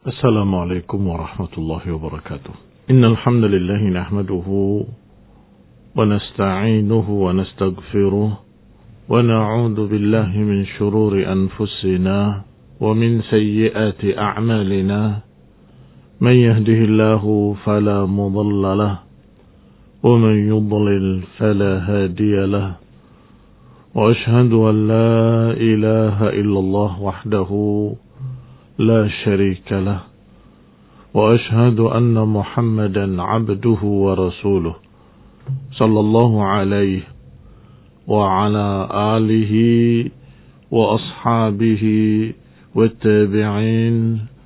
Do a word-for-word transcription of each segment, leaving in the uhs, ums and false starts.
السلام عليكم ورحمة الله وبركاته. إن الحمد لله نحمده ونستعينه ونستغفره ونعوذ بالله من شرور أنفسنا ومن سيئات أعمالنا. من يهده الله فلا مضل له ومن يضلل فلا هادي له. وأشهد أن لا إله إلا الله وحده لا شريك له وأشهد أن محمدا عبده ورسوله صلى الله عليه وعلى آله وأصحابه والتابعين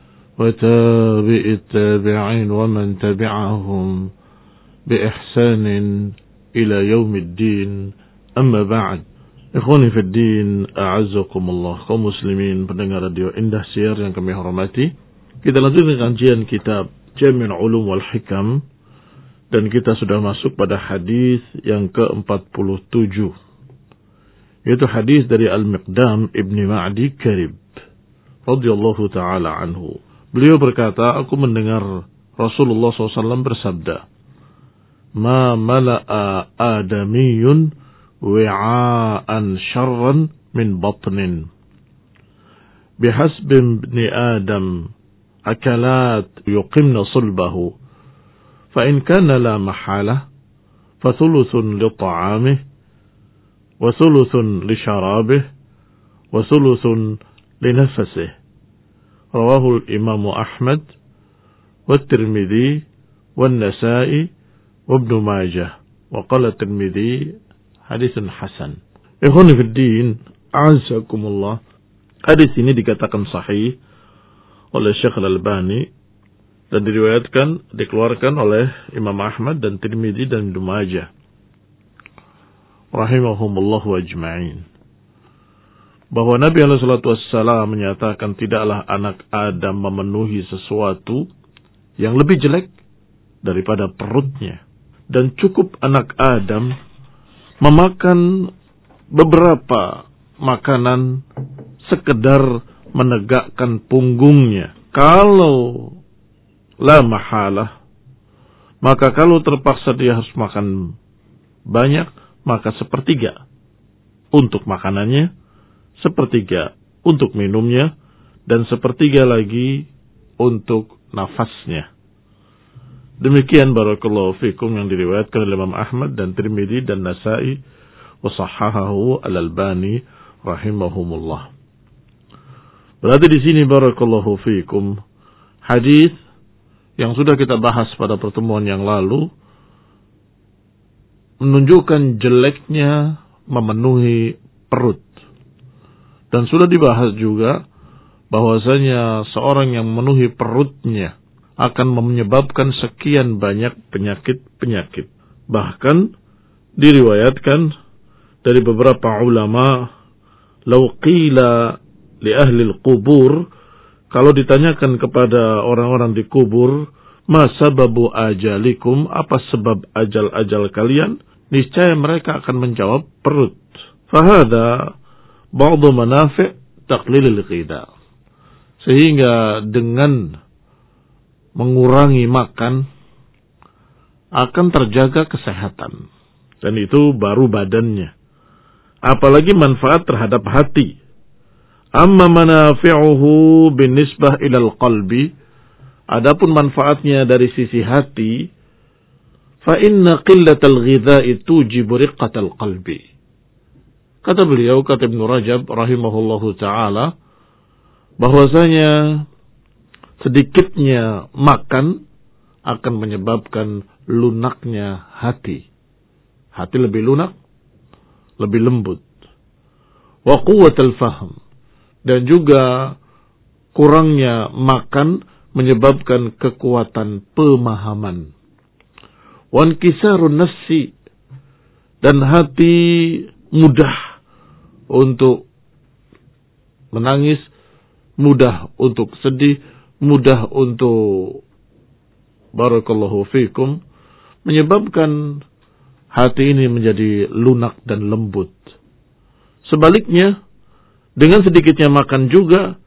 وتابع التابعين ومن تبعهم بإحسان إلى يوم الدين. أما بعد. Ikhwani fi din, a'azzakumullah, kaum muslimin pendengar radio Indah Siar yang kami hormati. Kita lanjutkan kajian kitab Jami' Ulum wal Hikam dan kita sudah masuk pada hadis yang ke empat puluh tujuh. Yaitu hadis dari Al-Miqdam Ibni Ma'di Karib radhiyallahu taala anhu. Beliau berkata, aku mendengar Rasulullah shallallahu alaihi wasallam bersabda, "Ma mala'a adamiyun wi'aan syarran min batnin bihasbi ibni adam akalat yuqimna sulbahu fa in kana la mahalah fa thuluthun li ta'amih wa thuluthun li syarabih wa thuluthun li nafasih." Rawahu al-Imam Ahmad wa Tirmidzi wa Nasa'i wa Ibnu Majah wa qala Tirmidzi hadisun hasan. Ikhwani fi din, a'azzakumullah. Hadis ini dikatakan sahih oleh Syekh Al-Albani dan diriwayatkan, dikeluarkan oleh Imam Ahmad dan Tirmidzi dan Ibnu Majah rahimahumullahu ajma'in. Bahwa Nabi alaihi salatu wassalam menyatakan tidaklah anak Adam memenuhi sesuatu yang lebih jelek daripada perutnya, dan cukup anak Adam memakan beberapa makanan sekedar menegakkan punggungnya. Kalau la mahalah, maka kalau terpaksa dia harus makan banyak, maka sepertiga untuk makanannya, sepertiga untuk minumnya, dan sepertiga lagi untuk nafasnya. Demikian barakallahu fikum yang diriwayatkan oleh Imam Ahmad dan Tirmidzi dan Nasa'i wa sahahahu Al-Albani rahimahumullah. Berarti di sini barakallahu fikum hadis yang sudah kita bahas pada pertemuan yang lalu menunjukkan jeleknya memenuhi perut. Dan sudah dibahas juga bahwasanya seorang yang memenuhi perutnya akan menyebabkan sekian banyak penyakit-penyakit. Bahkan diriwayatkan dari beberapa ulama, "Lau qila li ahli al-qubur," kalau ditanyakan kepada orang-orang di kubur, "Ma sababu ajalikum," apa sebab ajal-ajal kalian? Niscaya mereka akan menjawab perut. Fahada ba'du manafi' taqlilil qida. Sehingga dengan mengurangi makan akan terjaga kesehatan, dan itu baru badannya, apalagi manfaat terhadap hati. Amma manafi'uhu binisbah ilal qalbi, adapun manfaatnya dari sisi hati, fa inna qillatal ghidha'i tujibu riqqatal qalbi. Kata beliau, kata Ibnu Rajab rahimahullahu taala, bahwasanya sedikitnya makan akan menyebabkan lunaknya hati. Hati lebih lunak, lebih lembut. Wa quwwatul fahm, dan juga kurangnya makan menyebabkan kekuatan pemahaman. Wa inkisarun nafsi, dan hati mudah untuk menangis, mudah untuk sedih, mudah untuk barakallahu fikum, menyebabkan hati ini menjadi lunak dan lembut. Sebaliknya, dengan sedikitnya makan juga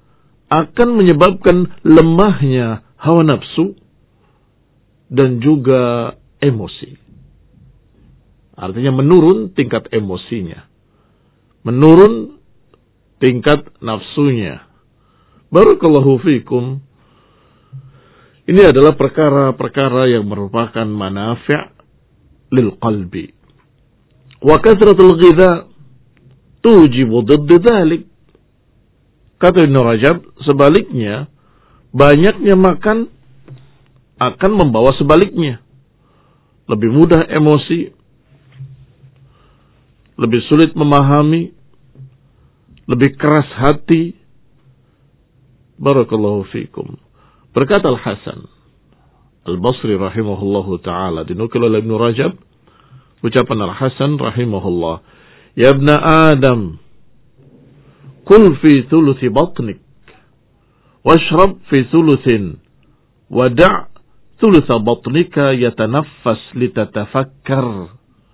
akan menyebabkan lemahnya hawa nafsu dan juga emosi. Artinya menurun tingkat emosinya, menurun tingkat nafsunya. Barakallahu fikum. Ini adalah perkara-perkara yang merupakan manafi' lil qalbi. Wa kathratul ghidha tujibu didd dzalik. Kata Ibnu Rajab, sebaliknya banyaknya makan akan membawa sebaliknya. Lebih mudah emosi, lebih sulit memahami, lebih keras hati. Barakallahu fikum. Berkata Al-Hasan Al-Basri rahimahullahu ta'ala, dinukil oleh Ibnu Rajab, ucapan Al-Hasan rahimahullah, ya ibna Adam, kul fi thuluthi batnik, washrab fi thuluthin, wada' thulutha batnika yatanaffas litatafakkar.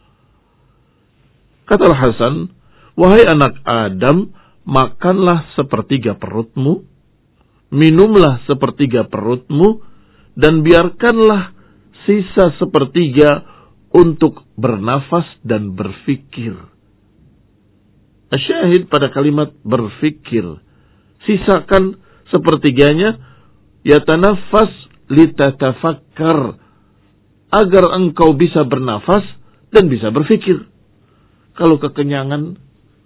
Kata Al-Hasan, wahai anak Adam, makanlah sepertiga perutmu, minumlah sepertiga perutmu, dan biarkanlah sisa sepertiga untuk bernafas dan berfikir. Asyahid pada kalimat berfikir. Sisakan sepertiganya, yatanafas litatafakkar, agar engkau bisa bernafas dan bisa berfikir. Kalau kekenyangan,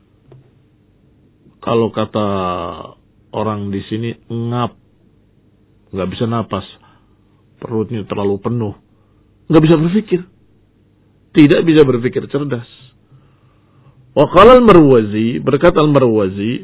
kalau kata orang di sini ngap, nggak bisa napas, perutnya terlalu penuh, nggak bisa berfikir, tidak bisa berfikir cerdas. Wa qala al-Marwazi, berkata al-Marwazi,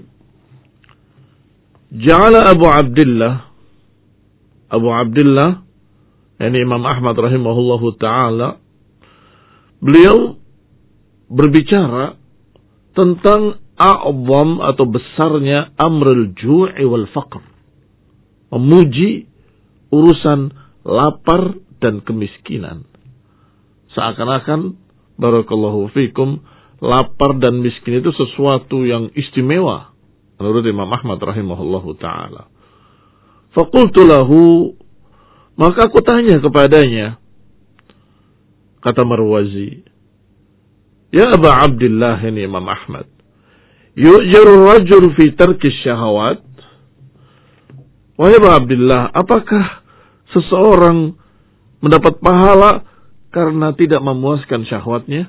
ja'ala Abu Abdullah, Abu Abdullah, yani Imam Ahmad rahimahullahu ta'ala, beliau berbicara tentang a'zam atau besarnya amrul ju'i wal faqr, memuji urusan lapar dan kemiskinan. Seakan-akan, barakallahu fikum, lapar dan miskin itu sesuatu yang istimewa menurut Imam Ahmad rahimahullahu ta'ala. Faqultu lahu, maka aku tanya kepadanya, kata Marwazi, ya Aba Abdillah, ini Imam Ahmad, yu'jaru rajul fi tarki syahawat. Wahai Aba Abdillah, apakah seseorang mendapat pahala karena tidak memuaskan syahwatnya?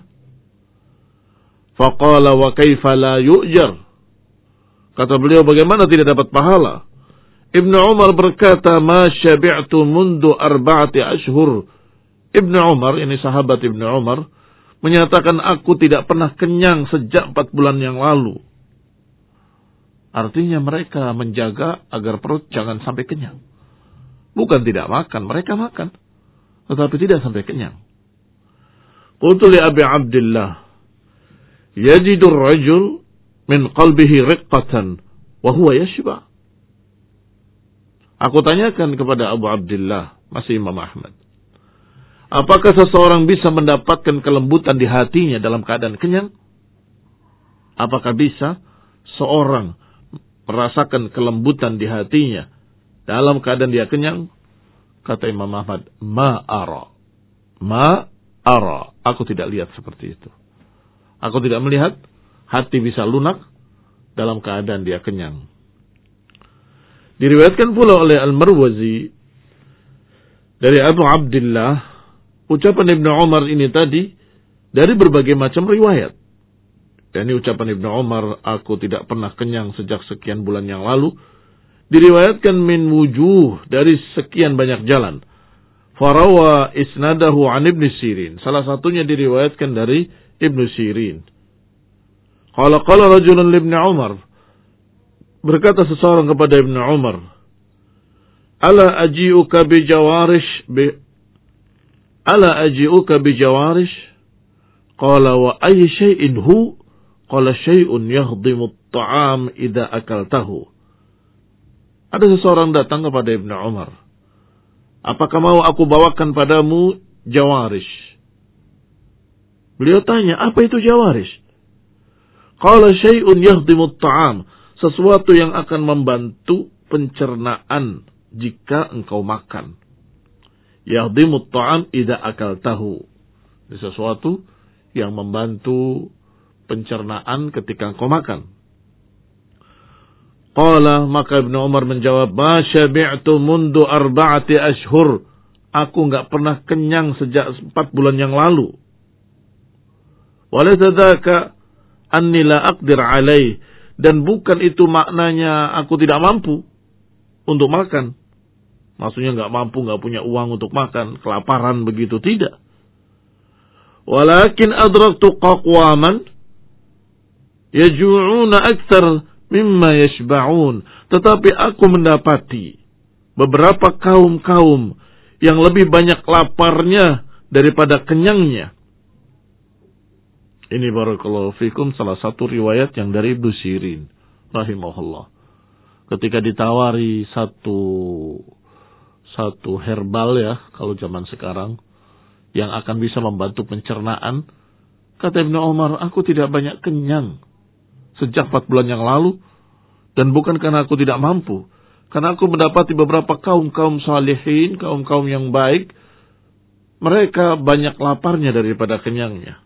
Faqala wa kaifa la yu'jar. Kata beliau, bagaimana tidak dapat pahala? Ibnu Umar berkata, ma syabi'tu mundu arba'ati ashhur. Ibnu Umar, ini sahabat Ibnu Umar, menyatakan aku tidak pernah kenyang sejak empat bulan yang lalu. Artinya mereka menjaga agar perut jangan sampai kenyang. Bukan tidak makan, mereka makan, tetapi tidak sampai kenyang. Qultu li Abi Abdillah, yajidur rajul min qalbihi riqqatan wa huwa yashba. Aku tanyakan kepada Abu Abdillah, masih Imam Ahmad, apakah seseorang bisa mendapatkan kelembutan di hatinya dalam keadaan kenyang? Apakah bisa seorang merasakan kelembutan di hatinya dalam keadaan dia kenyang? Kata Imam Ahmad, ma ara, ma ara, aku tidak lihat seperti itu. Aku tidak melihat hati bisa lunak dalam keadaan dia kenyang. Diriwayatkan pula oleh Al-Marwazi dari Abu Abdillah, ucapan Ibnu Umar ini tadi dari berbagai macam riwayat. Dan ini ucapan Ibnu Umar, aku tidak pernah kenyang sejak sekian bulan yang lalu, diriwayatkan min wujuh, dari sekian banyak jalan. Farawa isnadahu an Ibn Sirin, salah satunya diriwayatkan dari Ibn Sirin. Qala qala rajulun li Ibn Umar, berkata seseorang kepada Ibn Umar, ala aji'uka bi jawarish bi ala aji'uka bi jawarish? Qala wa ayy shay'in hu? Qala syai'un yahdimu at-ta'am idza akaltahu. Ada seseorang datang kepada Ibn Umar, apakah mau aku bawakan padamu jawarish? Beliau tanya, apa itu jawarish? Qala syai'un yahdimu at-ta'am, sesuatu yang akan membantu pencernaan jika engkau makan. Yahdimut ta'am idza akaltahu. Ini sesuatu yang membantu pencernaan ketika engkau makan. Qala, maka Ibnu Umar menjawab, ma syabi'tu mundu arba'ati ashhur. Aku enggak pernah kenyang sejak empat bulan yang lalu. Walaysa dzaka anni la aqdir alaih. Dan bukan itu maknanya aku tidak mampu untuk makan. Maksudnya enggak mampu, enggak punya uang untuk makan, kelaparan begitu, tidak. Walakin adraktu qaqwaman yaju'una aktsar mimma yashba'un. Tetapi aku mendapati beberapa kaum-kaum yang lebih banyak laparnya daripada kenyangnya. Ini barakallahu fikum salah satu riwayat yang dari Ibnu Sirin rahimahullah. Ketika ditawari satu satu herbal ya, kalau zaman sekarang, yang akan bisa membantu pencernaan, kata Ibnu Umar, aku tidak banyak kenyang sejak empat bulan yang lalu, dan bukan karena aku tidak mampu, karena aku mendapati beberapa kaum-kaum salihin, kaum-kaum yang baik, mereka banyak laparnya daripada kenyangnya.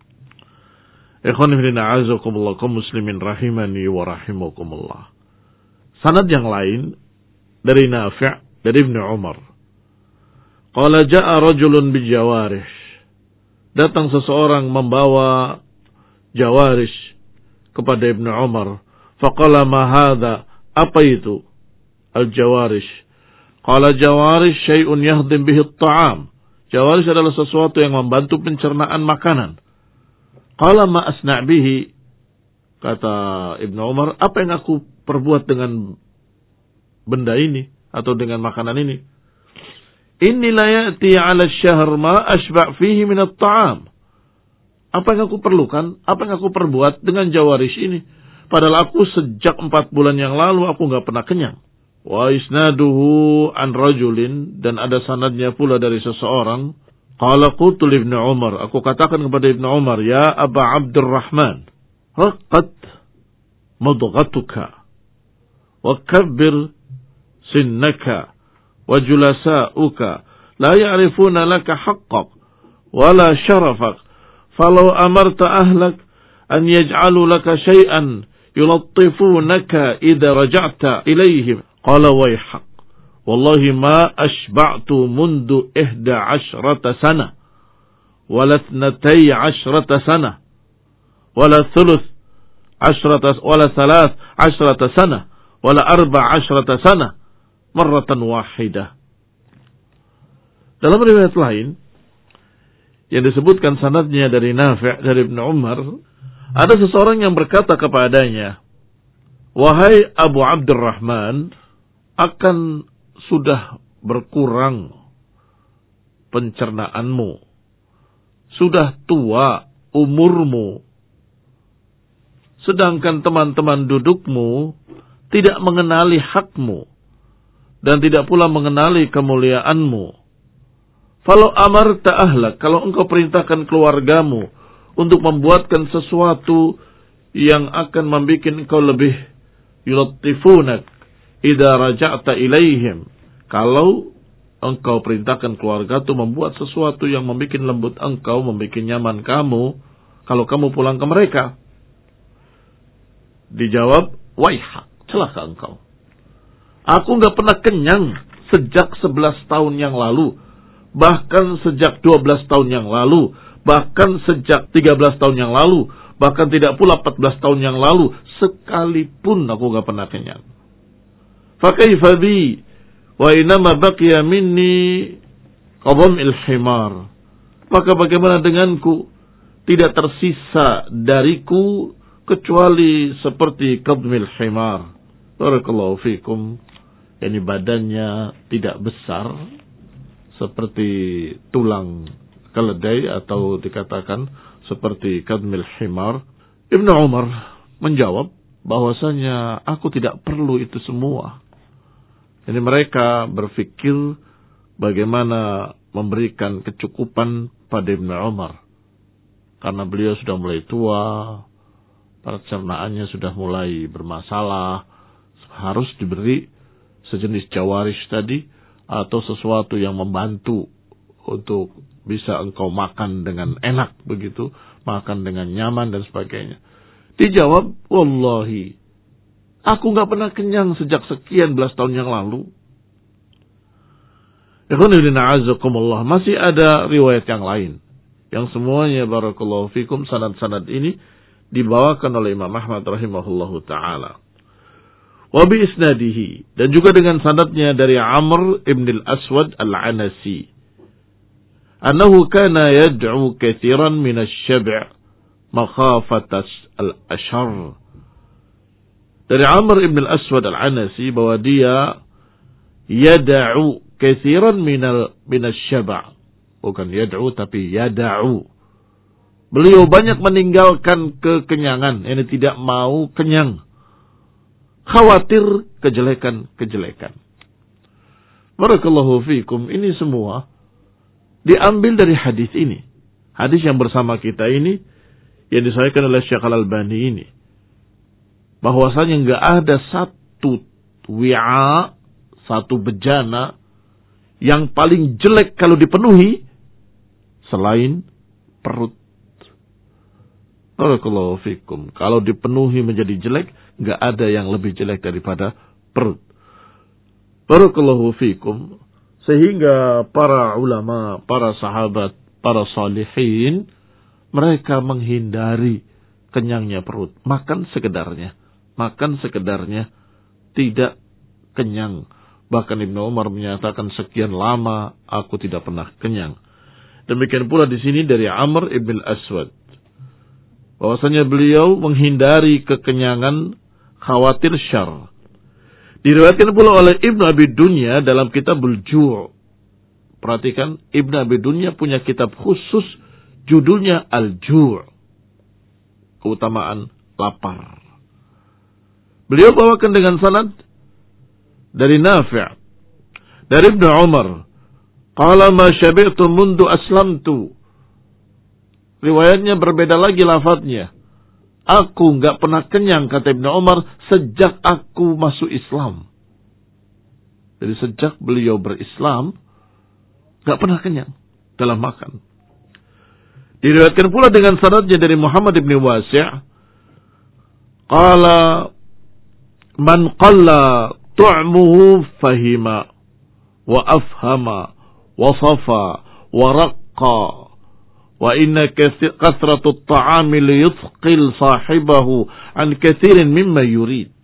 Ikhwan fillah a'azakumullah, kaum muslimin rahimani wa rahimakumullah. Sanad yang lain dari Nafi' dari Ibnu Umar. Qala ja'a rajulun bijawarih. Datang seseorang membawa jawarish kepada Ibnu Umar. Faqala ma hadha? Apa itu? Al-jawarish. Qala jawarish syai'un yahdim bihi at-ta'am. Jawarish adalah sesuatu yang membantu pencernaan makanan. Qala ma asna' bihi? Kata Ibnu Umar, apa yang aku perbuat dengan benda ini atau dengan makanan ini? Inni la ya'ti 'ala asy-syahr ma ashba' fihi min at-ta'am. Apa yang aku perlukan? Apa yang aku perbuat dengan jawarish ini? Padahal aku sejak empat bulan yang lalu aku enggak pernah kenyang. Wa isnaduhu an rajulin, dan ada sanadnya pula dari seseorang. Qala qultu li Ibnu Umar, aku katakan kepada Ibnu Umar, ya Aba Abdurrahman, raqqat mudghatuka wa kabbir sinnaka wa julasa'uka la ya'rifuna laka haqqak wa la sharafak, falau amarta ahlak an yaj'alu laka shay'an yulattifunaka idza raja'ta ilayhim. Qala wayhak, wallahi ma ashba'tu mundu ihda ashrata sana wala thnatay ashrata sana wala thuluth ashrata wala thalath ashrata sana wala arba' ashrata sana marratan wahidah. Dalam riwayat lain yang disebutkan sanadnya dari Nafi' dari Ibnu Umar, ada seseorang yang berkata kepadanya, wahai Abu Abdurrahman, akan sudah berkurang pencernaanmu, sudah tua umurmu, sedangkan teman-teman dudukmu tidak mengenali hakmu dan tidak pula mengenali kemuliaanmu. Falau amarta ahlak, kalau engkau perintahkan keluargamu untuk membuatkan sesuatu yang akan membuat engkau lebih yulattifunak idza raja'ta ilaihim, kalau engkau perintahkan keluarga itu membuat sesuatu yang membuat lembut engkau, membuat nyaman kamu, kalau kamu pulang ke mereka. Dijawab, waihak, celaka engkau. Aku enggak pernah kenyang sejak sebelas tahun yang lalu, bahkan sejak dua belas tahun yang lalu, bahkan sejak tiga belas tahun yang lalu, bahkan tidak pula empat belas tahun yang lalu, sekalipun aku enggak pernah kenyang. Fa kaifa bi wa inama baqiya minni qadamil himar. Maka bagaimana denganku? Tidak tersisa dariku kecuali seperti qadmil himar. Barakallahu fikum. Yani badannya tidak besar seperti tulang keledai atau dikatakan seperti qadmil himar. Ibnu Umar menjawab bahwasanya aku tidak perlu itu semua. Jadi mereka berpikir bagaimana memberikan kecukupan pada Ibnu Umar. Karena beliau sudah mulai tua, pencernaannya sudah mulai bermasalah, harus diberi sejenis jawaris tadi, atau sesuatu yang membantu untuk bisa engkau makan dengan enak begitu, makan dengan nyaman dan sebagainya. Dijawab, wallahi, aku nggak pernah kenyang sejak sekian belas tahun yang lalu. Masih ada riwayat yang lain, yang semuanya barakallahu fikum, sanad-sanad ini dibawakan oleh Imam Ahmad rahimahullahu ta'ala. Wa bi isnadihi, dan juga dengan sanadnya dari Amr ibn al-Aswad al-Anasi, annahu kana yad'u katsiran min asy-syab' makhafat al-ashar. Dari Amr ibn al-Aswad al-Anasi bahwa dia yad'u katsiran minal minasy-syab', bukan yad'u tapi yad'u. Beliau banyak meninggalkan kekenyangan, ini tidak mau kenyang. Khawatir kejelekan-kejelekan. Barakallahu fikum, ini semua diambil dari hadis ini. Hadis yang bersama kita ini, yang disahihkan oleh Syekh Al-Albani ini. Bahwasanya enggak ada satu wi'a, satu bejana yang paling jelek kalau dipenuhi selain perut. Barakallahu fikum. Kalau dipenuhi menjadi jelek, enggak ada yang lebih jelek daripada perut. Barakallahu fikum. Sehingga para ulama, para sahabat, para salihin, mereka menghindari kenyangnya perut. Makan sekedarnya. Makan sekedarnya, tidak kenyang. Bahkan Ibnu Umar menyatakan, sekian lama aku tidak pernah kenyang. Demikian pula di sini dari Amr ibn al-Aswad, bahwasanya beliau menghindari kekenyangan, khawatir syarr. Diriwayatkan pula oleh Ibnu Abi Dunya dalam Kitabul Ju'. Perhatikan, Ibnu Abi Dunya punya kitab khusus judulnya Al-Ju', keutamaan lapar. Beliau bawakan dengan sanad dari Nafi' dari Ibnu Umar, qala ma syabi'tu mundu aslamtu. Riwayatnya berbeda lagi lafadznya. Aku enggak pernah kenyang, kata Ibnu Umar, sejak aku masuk Islam. Jadi sejak beliau berislam, enggak pernah kenyang dalam makan. Diriwayatkan pula dengan sanadnya dari Muhammad ibn Wasi', qala man qalla tu'muhu fahima wa afhama wa safa wa raqqa wa inna kathratu at-ta'ami liyuthqil sahibahu an kathirin mimma yurid.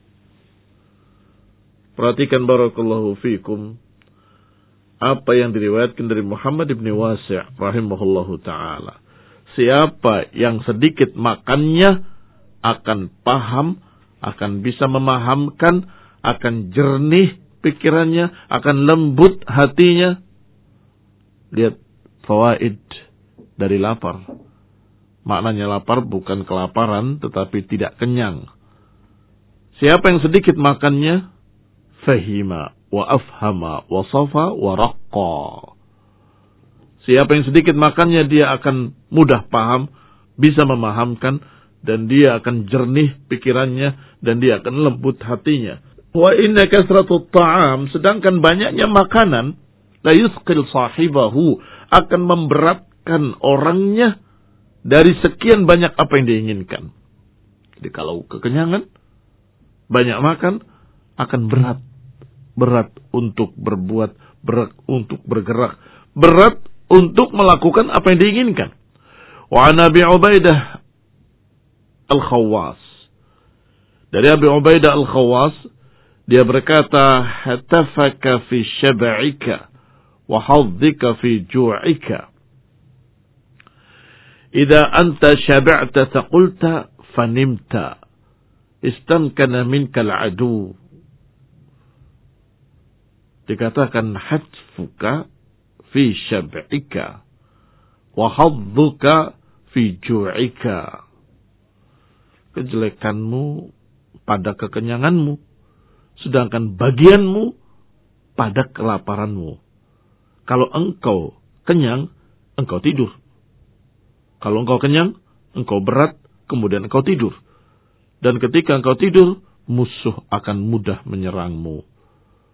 Perhatikan barakallahu fikum apa yang diriwayatkan dari Muhammad ibn Wasi' rahimahullahu ta'ala. Siapa yang sedikit makannya akan paham, akan bisa memahamkan, akan jernih pikirannya, akan lembut hatinya. Lihat fawaid dari lapar. Maknanya lapar bukan kelaparan, tetapi tidak kenyang. Siapa yang sedikit makannya, fahima wa afhama wa safa wa raqqa. Siapa yang sedikit makannya, dia akan mudah paham, bisa memahamkan, dan dia akan jernih pikirannya, dan dia akan lembut hatinya. Wa inna kasratut ta'am, sedangkan banyaknya makanan, la yusqil sahibahu, akan memberatkan orangnya dari sekian banyak apa yang diinginkan. Jadi kalau kekenyangan, banyak makan, akan berat. Berat untuk berbuat, berat untuk bergerak, berat untuk melakukan apa yang diinginkan. Wa an Abi Ubaidah Al-Khawwas, dari Abi Ubaidah Al-Khawwas, dia berkata, hatafaka fi syab'ika wa haddika fi ju'ika. Idza anta syab'ta taqulta fanimta, istamkana minka al-adu. Dikatakan hatfuka fi syab'ika wa hadduka fi ju'ika. Kejelekanmu pada kekenyanganmu, sedangkan bagianmu pada kelaparanmu. Kalau engkau kenyang, engkau tidur. Kalau engkau kenyang, engkau berat, kemudian engkau tidur. Dan ketika engkau tidur, musuh akan mudah menyerangmu.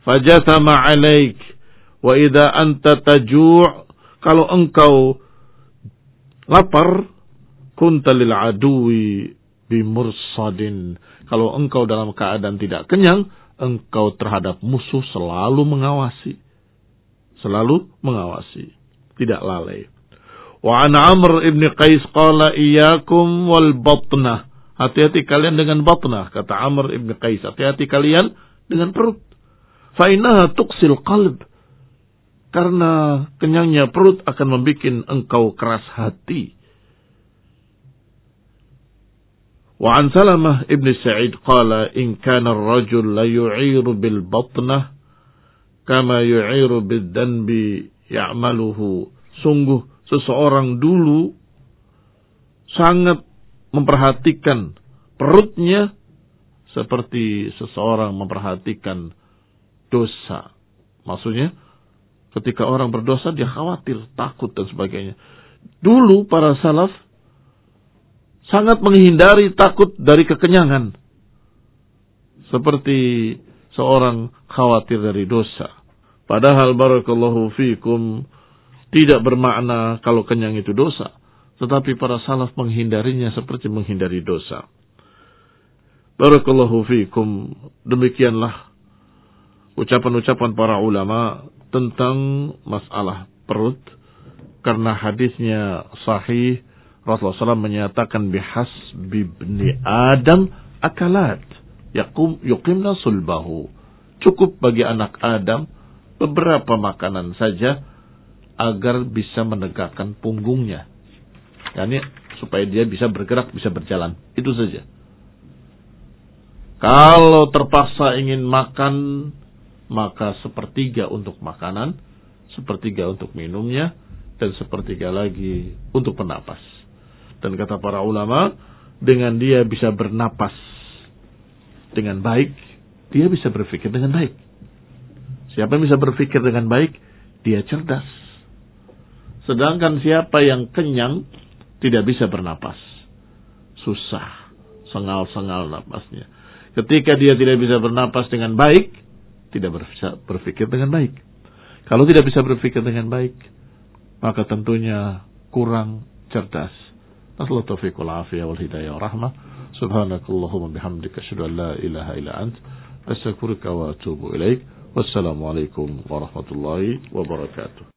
fajathama alaik, wa idza anta taju', kalau engkau lapar, kunta lil aduwi bimursadin, kalau engkau dalam keadaan tidak kenyang, engkau terhadap musuh selalu mengawasi, selalu mengawasi, tidak lalai. Wa an Amr ibn Qais qala iyyakum wal batnah, hati-hati kalian dengan batnah, kata Amr ibn Qais, hati-hati kalian dengan perut. Fa innaha tuqsil qalb, karena kenyangnya perut akan membuat engkau keras hati. Wa an Salamah ibn Sa'id qala in kana ar-rajul la yu'iru bil batnah kama yu'iru bid danbi ya'maluhu, sungguh seseorang dulu sangat memperhatikan perutnya seperti seseorang memperhatikan dosa. Maksudnya ketika orang berdosa dia khawatir, takut dan sebagainya. Dulu para salaf sangat menghindari takut dari kekenyangan, seperti seorang khawatir dari dosa. Padahal barakallahu fikum tidak bermakna kalau kenyang itu dosa, tetapi para salaf menghindarinya seperti menghindari dosa. Barakallahu fikum, demikianlah ucapan-ucapan para ulama tentang masalah perut, karena hadisnya sahih. Rasulullah shallallahu alaihi wasallam menyatakan bihasbi ibni Adam akalat yakum yuqimna sulbahu, cukup bagi anak Adam beberapa makanan saja agar bisa menegakkan punggungnya, yakni supaya dia bisa bergerak, bisa berjalan, itu saja. Kalau terpaksa ingin makan, maka sepertiga untuk makanan, sepertiga untuk minumnya, dan sepertiga lagi untuk bernapas. Dan kata para ulama, dengan dia bisa bernapas dengan baik, dia bisa berpikir dengan baik. Siapa yang bisa berpikir dengan baik, dia cerdas. Sedangkan siapa yang kenyang, tidak bisa bernapas, susah, sengal-sengal napasnya. Ketika dia tidak bisa bernapas dengan baik, tidak bisa berpikir dengan baik. Kalau tidak bisa berpikir dengan baik, maka tentunya kurang cerdas. Nasallahu taufiq wal afiyah wal hidayah wa rahmah. Subhanakallahumma bihamdika asyhadu an la ilaha illa ant, astaghfiruka wa atubu ilaik. Wassalamualaikum warahmatullahi wabarakatuh.